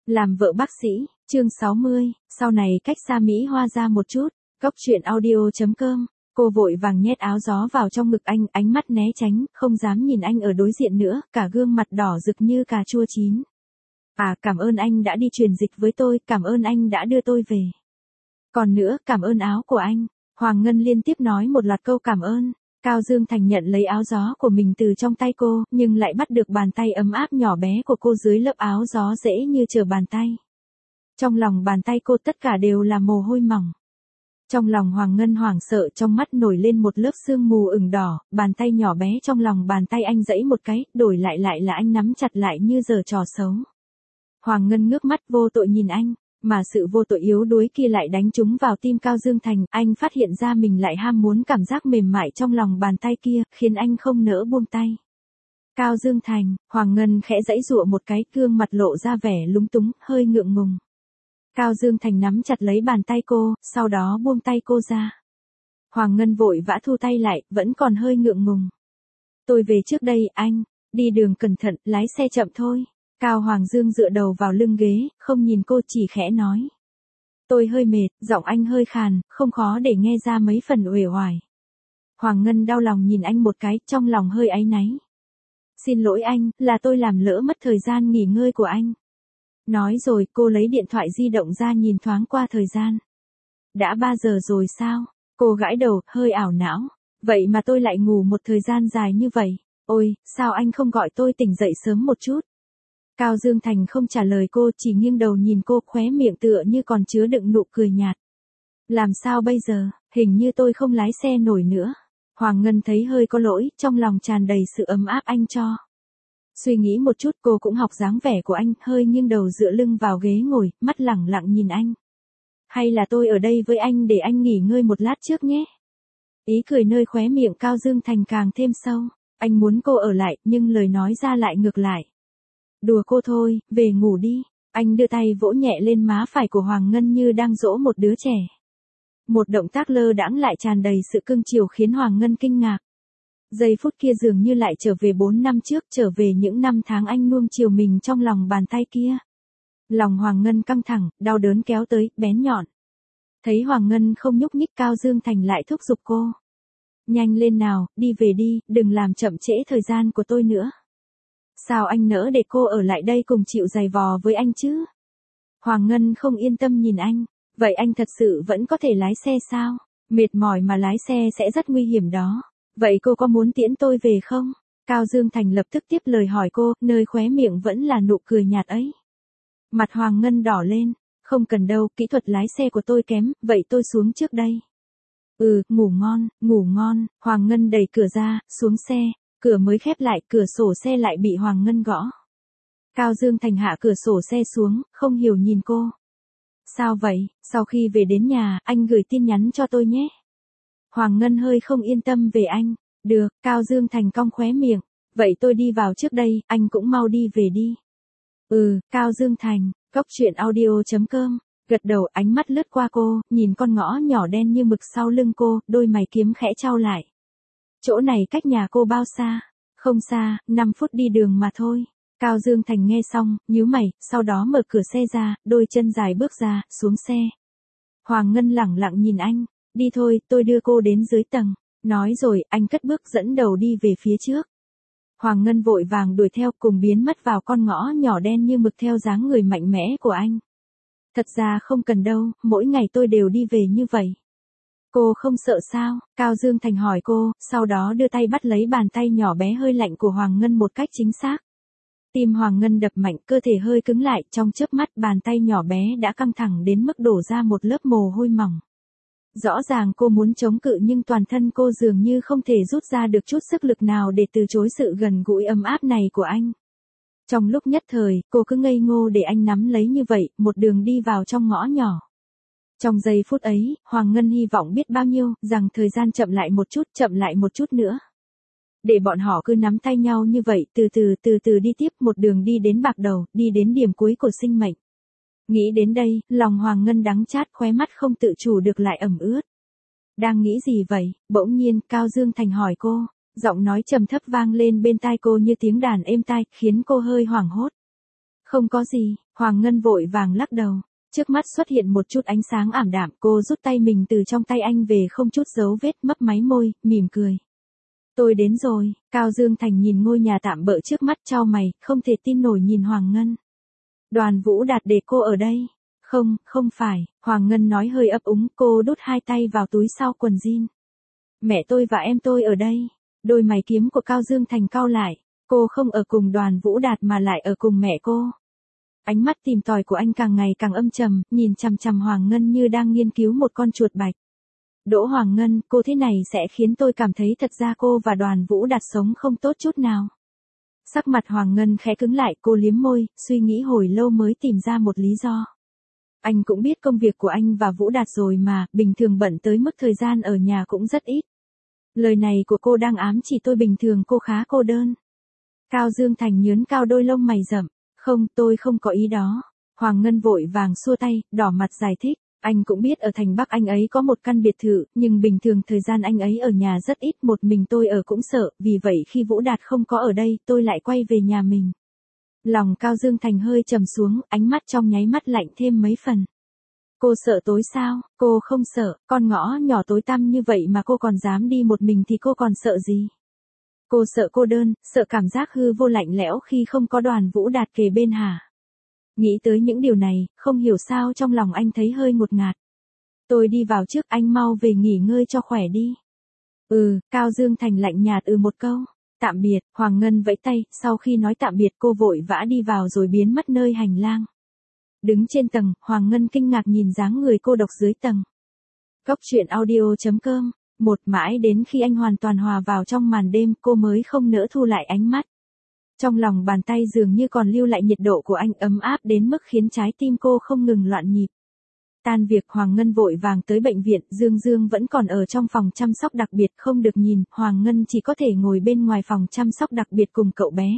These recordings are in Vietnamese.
Làm vợ bác sĩ, chương 60, sau này cách xa Mỹ Hoa ra một chút, Cóc truyện audio.com, cô vội vàng nhét áo gió vào trong ngực anh, ánh mắt né tránh, không dám nhìn anh ở đối diện nữa, cả gương mặt đỏ rực như cà chua chín. À, cảm ơn anh đã đi truyền dịch với tôi, cảm ơn anh đã đưa tôi về. Còn nữa, cảm ơn áo của anh. Hoàng Ngân liên tiếp nói một loạt câu cảm ơn. Cao Dương Thành nhận lấy áo gió của mình từ trong tay cô, nhưng lại bắt được bàn tay ấm áp nhỏ bé của cô dưới lớp áo gió dễ như trở bàn tay. Trong lòng bàn tay cô tất cả đều là mồ hôi mỏng. Trong lòng Hoàng Ngân hoảng sợ, trong mắt nổi lên một lớp sương mù ửng đỏ, bàn tay nhỏ bé trong lòng bàn tay anh giãy một cái, đổi lại là anh nắm chặt lại như giở trò xấu. Hoàng Ngân ngước mắt vô tội nhìn anh, mà sự vô tội yếu đuối kia lại đánh trúng vào tim Cao Dương Thành, anh phát hiện ra mình lại ham muốn cảm giác mềm mại trong lòng bàn tay kia, khiến anh không nỡ buông tay. Cao Dương Thành, Hoàng Ngân khẽ giãy giụa một cái, gương mặt lộ ra vẻ lúng túng, hơi ngượng ngùng. Cao Dương Thành nắm chặt lấy bàn tay cô, sau đó buông tay cô ra. Hoàng Ngân vội vã thu tay lại, vẫn còn hơi ngượng ngùng. Tôi về trước đây, anh, đi đường cẩn thận, lái xe chậm thôi. Cao Hoàng Dương dựa đầu vào lưng ghế, không nhìn cô, chỉ khẽ nói. Tôi hơi mệt, giọng anh hơi khàn, không khó để nghe ra mấy phần uể oải. Hoàng Ngân đau lòng nhìn anh một cái, trong lòng hơi áy náy. Xin lỗi anh, là tôi làm lỡ mất thời gian nghỉ ngơi của anh. Nói rồi, cô lấy điện thoại di động ra nhìn thoáng qua thời gian. Đã 3 giờ rồi sao? Cô gãi đầu, hơi ảo não. Vậy mà tôi lại ngủ một thời gian dài như vậy. Ôi, sao anh không gọi tôi tỉnh dậy sớm một chút? Cao Dương Thành không trả lời cô, chỉ nghiêng đầu nhìn cô, khóe miệng tựa như còn chứa đựng nụ cười nhạt. Làm sao bây giờ, hình như tôi không lái xe nổi nữa. Hoàng Ngân thấy hơi có lỗi, trong lòng tràn đầy sự ấm áp anh cho. Suy nghĩ một chút, cô cũng học dáng vẻ của anh, hơi nghiêng đầu dựa lưng vào ghế ngồi, mắt lẳng lặng nhìn anh. Hay là tôi ở đây với anh để anh nghỉ ngơi một lát trước nhé. Ý cười nơi khóe miệng Cao Dương Thành càng thêm sâu. Anh muốn cô ở lại, nhưng lời nói ra lại ngược lại. Đùa cô thôi, về ngủ đi. Anh đưa tay vỗ nhẹ lên má phải của Hoàng Ngân như đang dỗ một đứa trẻ. Một động tác lơ đãng lại tràn đầy sự cưng chiều khiến Hoàng Ngân kinh ngạc. Giây phút kia dường như lại trở về 4 năm trước, trở về những năm tháng anh nuông chiều mình trong lòng bàn tay kia. Lòng Hoàng Ngân căng thẳng, đau đớn kéo tới, bén nhọn. Thấy Hoàng Ngân không nhúc nhích, Cao Dương Thành lại thúc giục cô. Nhanh lên nào, đi về đi, đừng làm chậm trễ thời gian của tôi nữa. Sao anh nỡ để cô ở lại đây cùng chịu giày vò với anh chứ? Hoàng Ngân không yên tâm nhìn anh. Vậy anh thật sự vẫn có thể lái xe sao? Mệt mỏi mà lái xe sẽ rất nguy hiểm đó. Vậy cô có muốn tiễn tôi về không? Cao Dương Thành lập tức tiếp lời hỏi cô, nơi khóe miệng vẫn là nụ cười nhạt ấy. Mặt Hoàng Ngân đỏ lên. Không cần đâu, kỹ thuật lái xe của tôi kém, vậy tôi xuống trước đây. Ngủ ngon, ngủ ngon. Hoàng Ngân đẩy cửa ra, xuống xe. Cửa mới khép lại, cửa sổ xe lại bị Hoàng Ngân gõ. Cao Dương Thành hạ cửa sổ xe xuống, không hiểu nhìn cô. Sao vậy, sau khi về đến nhà, anh gửi tin nhắn cho tôi nhé. Hoàng Ngân hơi không yên tâm về anh. Được, Cao Dương Thành cong khóe miệng. Vậy tôi đi vào trước đây, anh cũng mau đi về đi. Cao Dương Thành, Cóc truyện audio.com, gật đầu, ánh mắt lướt qua cô, nhìn con ngõ nhỏ đen như mực sau lưng cô, đôi mày kiếm khẽ chau lại. Chỗ này cách nhà cô bao xa? Không xa, 5 phút đi đường mà thôi. Cao Dương Thành nghe xong, nhíu mày, sau đó mở cửa xe ra, đôi chân dài bước ra, xuống xe. Hoàng Ngân lẳng lặng nhìn anh. Đi thôi, tôi đưa cô đến dưới tầng. Nói rồi, anh cất bước dẫn đầu đi về phía trước. Hoàng Ngân vội vàng đuổi theo, cùng biến mất vào con ngõ nhỏ đen như mực theo dáng người mạnh mẽ của anh. Thật ra không cần đâu, mỗi ngày tôi đều đi về như vậy. Cô không sợ sao? Cao Dương Thành hỏi cô, sau đó đưa tay bắt lấy bàn tay nhỏ bé hơi lạnh của Hoàng Ngân một cách chính xác. Tim Hoàng Ngân đập mạnh, cơ thể hơi cứng lại, trong chớp mắt bàn tay nhỏ bé đã căng thẳng đến mức đổ ra một lớp mồ hôi mỏng. Rõ ràng cô muốn chống cự nhưng toàn thân cô dường như không thể rút ra được chút sức lực nào để từ chối sự gần gũi ấm áp này của anh. Trong lúc nhất thời, cô cứ ngây ngô để anh nắm lấy như vậy, một đường đi vào trong ngõ nhỏ. Trong giây phút ấy, Hoàng Ngân hy vọng biết bao nhiêu, rằng thời gian chậm lại một chút nữa. Để bọn họ cứ nắm tay nhau như vậy, từ từ đi tiếp, một đường đi đến bạc đầu, đi đến điểm cuối của sinh mệnh. Nghĩ đến đây, lòng Hoàng Ngân đắng chát, khóe mắt không tự chủ được lại ẩm ướt. Đang nghĩ gì vậy? Bỗng nhiên, Cao Dương Thành hỏi cô. Giọng nói trầm thấp vang lên bên tai cô như tiếng đàn êm tai, khiến cô hơi hoảng hốt. Không có gì, Hoàng Ngân vội vàng lắc đầu. Trước mắt xuất hiện một chút ánh sáng ảm đạm, cô rút tay mình từ trong tay anh về không chút dấu vết, mấp máy môi, mỉm cười. Tôi đến rồi. Cao Dương Thành nhìn ngôi nhà tạm bợ trước mắt chau mày, không thể tin nổi nhìn Hoàng Ngân. Đoàn Vũ Đạt để cô ở đây. Không, không phải, Hoàng Ngân nói hơi ấp úng, cô đút hai tay vào túi sau quần jean. Mẹ tôi và em tôi ở đây. Đôi mày kiếm của Cao Dương Thành cau lại. Cô không ở cùng Đoàn Vũ Đạt mà lại ở cùng mẹ cô. Ánh mắt tìm tòi của anh càng ngày càng âm trầm, nhìn chằm chằm Hoàng Ngân như đang nghiên cứu một con chuột bạch. Đỗ Hoàng Ngân, cô thế này sẽ khiến tôi cảm thấy thật ra cô và Đoàn Vũ Đạt sống không tốt chút nào. Sắc mặt Hoàng Ngân khẽ cứng lại, cô liếm môi, suy nghĩ hồi lâu mới tìm ra một lý do. Anh cũng biết công việc của anh và Vũ Đạt rồi mà, bình thường bận tới mức thời gian ở nhà cũng rất ít. Lời này của cô đang ám chỉ tôi bình thường cô khá cô đơn. Cao Dương Thành nhướn cao đôi lông mày rậm. Không, tôi không có ý đó. Hoàng Ngân vội vàng xua tay, đỏ mặt giải thích. Anh cũng biết ở thành Bắc anh ấy có một căn biệt thự, nhưng bình thường thời gian anh ấy ở nhà rất ít, một mình tôi ở cũng sợ, vì vậy khi Vũ Đạt không có ở đây, tôi lại quay về nhà mình. Lòng Cao Dương Thành hơi trầm xuống, ánh mắt trong nháy mắt lạnh thêm mấy phần. Cô sợ tối sao? Cô không sợ, con ngõ nhỏ tối tăm như vậy mà cô còn dám đi một mình thì cô còn sợ gì? Cô sợ cô đơn, sợ cảm giác hư vô lạnh lẽo khi không có Đoàn Vũ Đạt kề bên hả? Nghĩ tới những điều này, không hiểu sao trong lòng anh thấy hơi ngột ngạt. Tôi đi vào trước, anh mau về nghỉ ngơi cho khỏe đi. Cao Dương Thành lạnh nhạt một câu. Tạm biệt, Hoàng Ngân vẫy tay, sau khi nói tạm biệt cô vội vã đi vào rồi biến mất nơi hành lang. Đứng trên tầng, Hoàng Ngân kinh ngạc nhìn dáng người cô độc dưới tầng. Cốc truyện audio.com. Mãi đến khi anh hoàn toàn hòa vào trong màn đêm, cô mới không nỡ thu lại ánh mắt. Trong lòng bàn tay dường như còn lưu lại nhiệt độ của anh ấm áp đến mức khiến trái tim cô không ngừng loạn nhịp. Tan việc Hoàng Ngân vội vàng tới bệnh viện, Dương Dương vẫn còn ở trong phòng chăm sóc đặc biệt không được nhìn, Hoàng Ngân chỉ có thể ngồi bên ngoài phòng chăm sóc đặc biệt cùng cậu bé.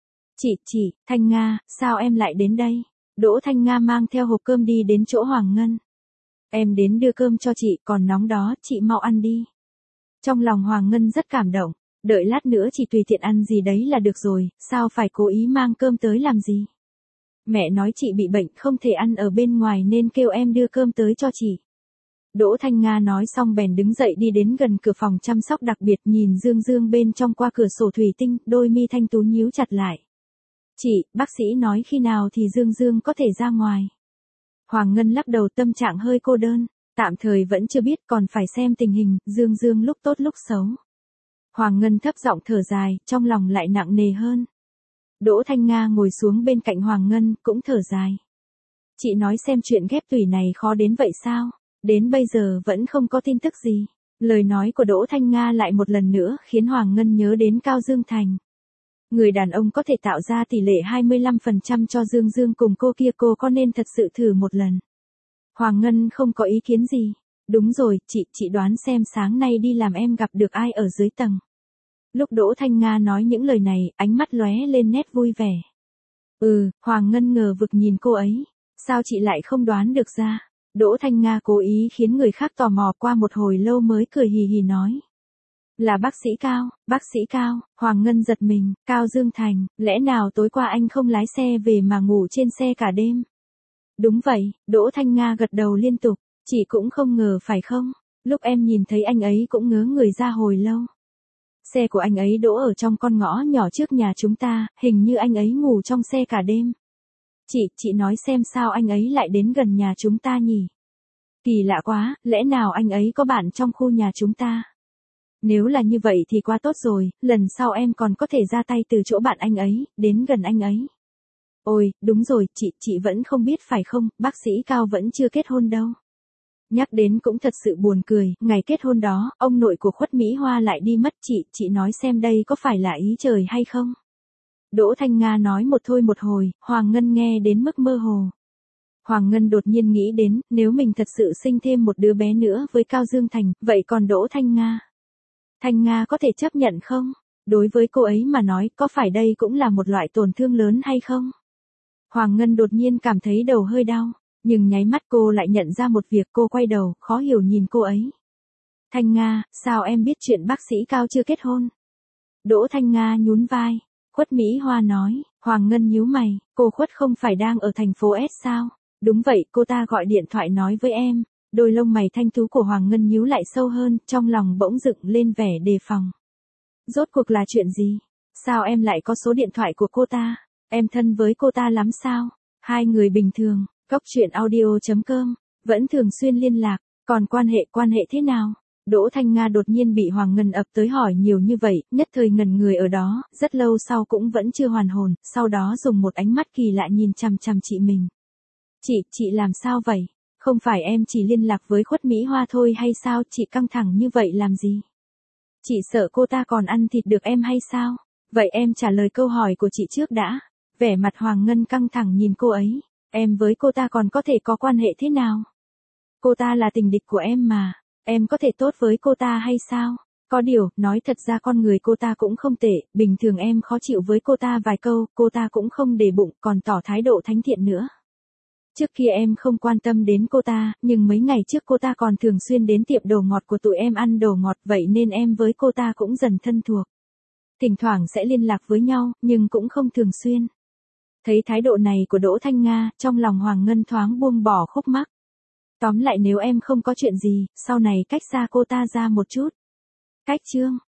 Chị, Thanh Nga, sao em lại đến đây? Đỗ Thanh Nga mang theo hộp cơm đi đến chỗ Hoàng Ngân. Em đến đưa cơm cho chị, còn nóng đó, chị mau ăn đi. Trong lòng Hoàng Ngân rất cảm động, đợi lát nữa chị tùy tiện ăn gì đấy là được rồi, sao phải cố ý mang cơm tới làm gì? Mẹ nói chị bị bệnh không thể ăn ở bên ngoài nên kêu em đưa cơm tới cho chị. Đỗ Thanh Nga nói xong bèn đứng dậy đi đến gần cửa phòng chăm sóc đặc biệt nhìn Dương Dương bên trong qua cửa sổ thủy tinh, đôi mi thanh tú nhíu chặt lại. Chị, bác sĩ nói khi nào thì Dương Dương có thể ra ngoài. Hoàng Ngân lắc đầu tâm trạng hơi cô đơn, tạm thời vẫn chưa biết còn phải xem tình hình, Dương Dương lúc tốt lúc xấu. Hoàng Ngân thấp giọng thở dài, trong lòng lại nặng nề hơn. Đỗ Thanh Nga ngồi xuống bên cạnh Hoàng Ngân, cũng thở dài. Chị nói xem chuyện ghép tủy này khó đến vậy sao? Đến bây giờ vẫn không có tin tức gì. Lời nói của Đỗ Thanh Nga lại một lần nữa khiến Hoàng Ngân nhớ đến Cao Dương Thành. Người đàn ông có thể tạo ra tỷ lệ 25% cho Dương Dương cùng cô kia, cô có nên thật sự thử một lần. Hoàng Ngân không có ý kiến gì. Đúng rồi, chị đoán xem sáng nay đi làm em gặp được ai ở dưới tầng. Lúc Đỗ Thanh Nga nói những lời này, ánh mắt lóe lên nét vui vẻ. Hoàng Ngân ngờ vực nhìn cô ấy. Sao chị lại không đoán được ra? Đỗ Thanh Nga cố ý khiến người khác tò mò, qua một hồi lâu mới cười hì hì nói. Là bác sĩ Cao, Hoàng Ngân giật mình, Cao Dương Thành, lẽ nào tối qua anh không lái xe về mà ngủ trên xe cả đêm? Đúng vậy, Đỗ Thanh Nga gật đầu liên tục, chị cũng không ngờ phải không? Lúc em nhìn thấy anh ấy cũng ngớ người ra hồi lâu. Xe của anh ấy đỗ ở trong con ngõ nhỏ trước nhà chúng ta, hình như anh ấy ngủ trong xe cả đêm. Chị nói xem sao anh ấy lại đến gần nhà chúng ta nhỉ? Kỳ lạ quá, lẽ nào anh ấy có bạn trong khu nhà chúng ta? Nếu là như vậy thì quá tốt rồi, lần sau em còn có thể ra tay từ chỗ bạn anh ấy, đến gần anh ấy. Ôi, đúng rồi, chị vẫn không biết phải không, bác sĩ Cao vẫn chưa kết hôn đâu. Nhắc đến cũng thật sự buồn cười, ngày kết hôn đó, ông nội của Khuất Mỹ Hoa lại đi mất, chị nói xem đây có phải là ý trời hay không? Đỗ Thanh Nga nói một thôi một hồi, Hoàng Ngân nghe đến mức mơ hồ. Hoàng Ngân đột nhiên nghĩ đến, nếu mình thật sự sinh thêm một đứa bé nữa với Cao Dương Thành, vậy còn Đỗ Thanh Nga? Thanh Nga có thể chấp nhận không? Đối với cô ấy mà nói, có phải đây cũng là một loại tổn thương lớn hay không? Hoàng Ngân đột nhiên cảm thấy đầu hơi đau, nhưng nháy mắt cô lại nhận ra một việc, cô quay đầu, khó hiểu nhìn cô ấy. Thanh Nga, sao em biết chuyện bác sĩ Cao chưa kết hôn? Đỗ Thanh Nga nhún vai. Khuất Mỹ Hoa nói. Hoàng Ngân nhíu mày, cô Khuất không phải đang ở thành phố S sao? Đúng vậy, cô ta gọi điện thoại nói với em. Đôi lông mày thanh tú của Hoàng Ngân nhíu lại sâu hơn, trong lòng bỗng dựng lên vẻ đề phòng. Rốt cuộc là chuyện gì? Sao em lại có số điện thoại của cô ta? Em thân với cô ta lắm sao? Hai người bình thường, Cốc truyện audio.com, vẫn thường xuyên liên lạc, còn quan hệ thế nào? Đỗ Thanh Nga đột nhiên bị Hoàng Ngân ập tới hỏi nhiều như vậy, nhất thời ngẩn người ở đó, rất lâu sau cũng vẫn chưa hoàn hồn, sau đó dùng một ánh mắt kỳ lạ nhìn chằm chằm chị mình. Chị làm sao vậy? Không phải em chỉ liên lạc với Khuất Mỹ Hoa thôi hay sao? Chị căng thẳng như vậy làm gì? Chị sợ cô ta còn ăn thịt được em hay sao? Vậy em trả lời câu hỏi của chị trước đã. Vẻ mặt Hoàng Ngân căng thẳng nhìn cô ấy. Em với cô ta còn có thể có quan hệ thế nào? Cô ta là tình địch của em mà. Em có thể tốt với cô ta hay sao? Có điều, nói thật ra con người cô ta cũng không tệ, bình thường em khó chịu với cô ta vài câu, cô ta cũng không để bụng, còn tỏ thái độ thánh thiện nữa. Trước kia em không quan tâm đến cô ta, nhưng mấy ngày trước cô ta còn thường xuyên đến tiệm đồ ngọt của tụi em ăn đồ ngọt, vậy nên em với cô ta cũng dần thân thuộc. Thỉnh thoảng sẽ liên lạc với nhau, nhưng cũng không thường xuyên. Thấy thái độ này của Đỗ Thanh Nga, trong lòng Hoàng Ngân thoáng buông bỏ khúc mắc. Tóm lại nếu em không có chuyện gì, sau này cách xa cô ta ra một chút. Cách chương